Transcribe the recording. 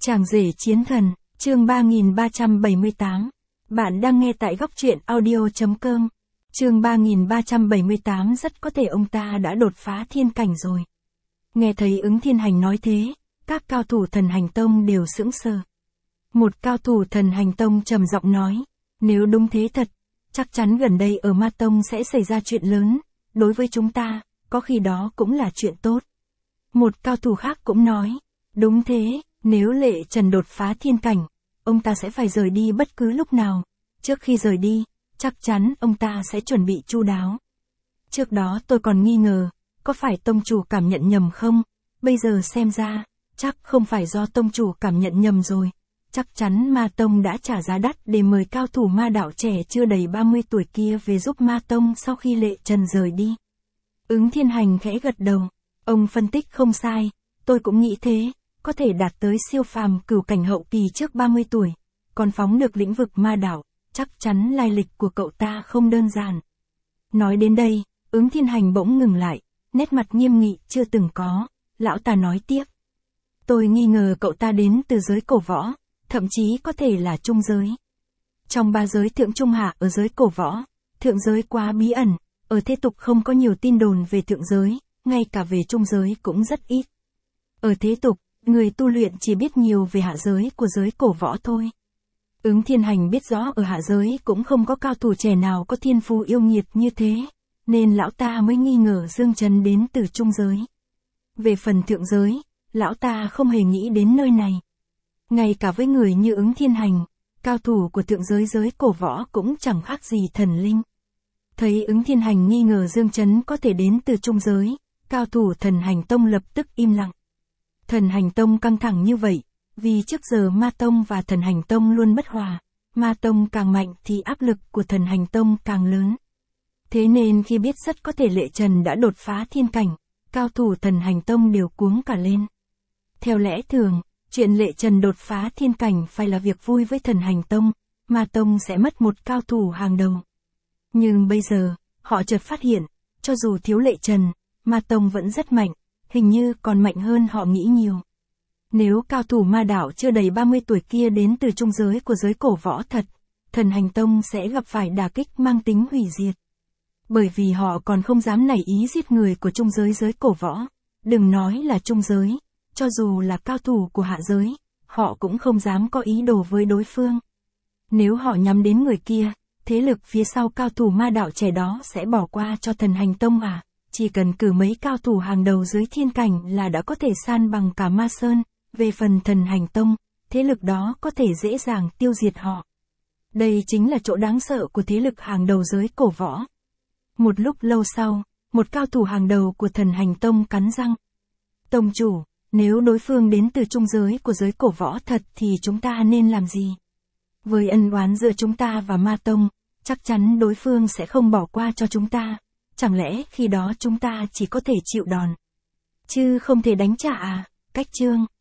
Chàng rể chiến thần, chương 3378. Bạn đang nghe tại góc truyện audio.com. Chương 3378 rất có thể ông ta đã đột phá thiên cảnh rồi. Nghe thấy Ứng Thiên Hành nói thế, các cao thủ Thần Hành Tông đều sững sờ. Một cao thủ Thần Hành Tông trầm giọng nói, nếu đúng thế thật, chắc chắn gần đây ở Ma Tông sẽ xảy ra chuyện lớn, đối với chúng ta, có khi đó cũng là chuyện tốt. Một cao thủ khác cũng nói, đúng thế, nếu Lệ Trần đột phá thiên cảnh, ông ta sẽ phải rời đi bất cứ lúc nào. Trước khi rời đi, chắc chắn ông ta sẽ chuẩn bị chu đáo. Trước đó tôi còn nghi ngờ, có phải tông chủ cảm nhận nhầm không? Bây giờ xem ra, chắc không phải do tông chủ cảm nhận nhầm rồi. Chắc chắn Ma Tông đã trả giá đắt để mời cao thủ ma đạo trẻ chưa đầy 30 tuổi kia về giúp Ma Tông sau khi Lệ Trần rời đi. Ứng Thiên Hành khẽ gật đầu, ông phân tích không sai, tôi cũng nghĩ thế. Có thể đạt tới siêu phàm cửu cảnh hậu kỳ trước 30 tuổi, còn phóng được lĩnh vực ma đạo, chắc chắn lai lịch của cậu ta không đơn giản. Nói đến đây, Ứng Thiên Hành bỗng ngừng lại, nét mặt nghiêm nghị chưa từng có, lão ta nói tiếp. Tôi nghi ngờ cậu ta đến từ giới cổ võ, thậm chí có thể là trung giới. Trong ba giới thượng trung hạ ở giới cổ võ, thượng giới quá bí ẩn, ở thế tục không có nhiều tin đồn về thượng giới, ngay cả về trung giới cũng rất ít. Ở thế tục, người tu luyện chỉ biết nhiều về hạ giới của giới cổ võ thôi. Ứng Thiên Hành biết rõ ở hạ giới cũng không có cao thủ trẻ nào có thiên phú yêu nghiệt như thế, nên lão ta mới nghi ngờ Dương Trấn đến từ trung giới. Về phần thượng giới, lão ta không hề nghĩ đến nơi này. Ngay cả với người như Ứng Thiên Hành, cao thủ của thượng giới giới cổ võ cũng chẳng khác gì thần linh. Thấy Ứng Thiên Hành nghi ngờ Dương Trấn có thể đến từ trung giới, cao thủ Thần Hành Tông lập tức im lặng. Thần Hành Tông căng thẳng như vậy, vì trước giờ Ma Tông và Thần Hành Tông luôn bất hòa, Ma Tông càng mạnh thì áp lực của Thần Hành Tông càng lớn. Thế nên khi biết rất có thể Lệ Trần đã đột phá thiên cảnh, cao thủ Thần Hành Tông đều cuống cả lên. Theo lẽ thường, chuyện Lệ Trần đột phá thiên cảnh phải là việc vui với Thần Hành Tông, Ma Tông sẽ mất một cao thủ hàng đầu. Nhưng bây giờ, họ chợt phát hiện, cho dù thiếu Lệ Trần, Ma Tông vẫn rất mạnh. Hình như còn mạnh hơn họ nghĩ nhiều. Nếu cao thủ ma đạo chưa đầy 30 tuổi kia đến từ trung giới của giới cổ võ thật, Thần Hành Tông sẽ gặp phải đả kích mang tính hủy diệt. Bởi vì họ còn không dám nảy ý giết người của trung giới giới cổ võ. Đừng nói là trung giới, cho dù là cao thủ của hạ giới, họ cũng không dám có ý đồ với đối phương. Nếu họ nhắm đến người kia, thế lực phía sau cao thủ ma đạo trẻ đó sẽ bỏ qua cho Thần Hành Tông à? Chỉ cần cử mấy cao thủ hàng đầu dưới thiên cảnh là đã có thể san bằng cả Ma Sơn, về phần Thần Hành Tông, thế lực đó có thể dễ dàng tiêu diệt họ. Đây chính là chỗ đáng sợ của thế lực hàng đầu giới cổ võ. Một lúc lâu sau, một cao thủ hàng đầu của Thần Hành Tông cắn răng. Tông chủ, nếu đối phương đến từ trung giới của giới cổ võ thật thì chúng ta nên làm gì? Với ân oán giữa chúng ta và Ma Tông, chắc chắn đối phương sẽ không bỏ qua cho chúng ta. Chẳng lẽ khi đó chúng ta chỉ có thể chịu đòn, chứ không thể đánh trả à? Cách chương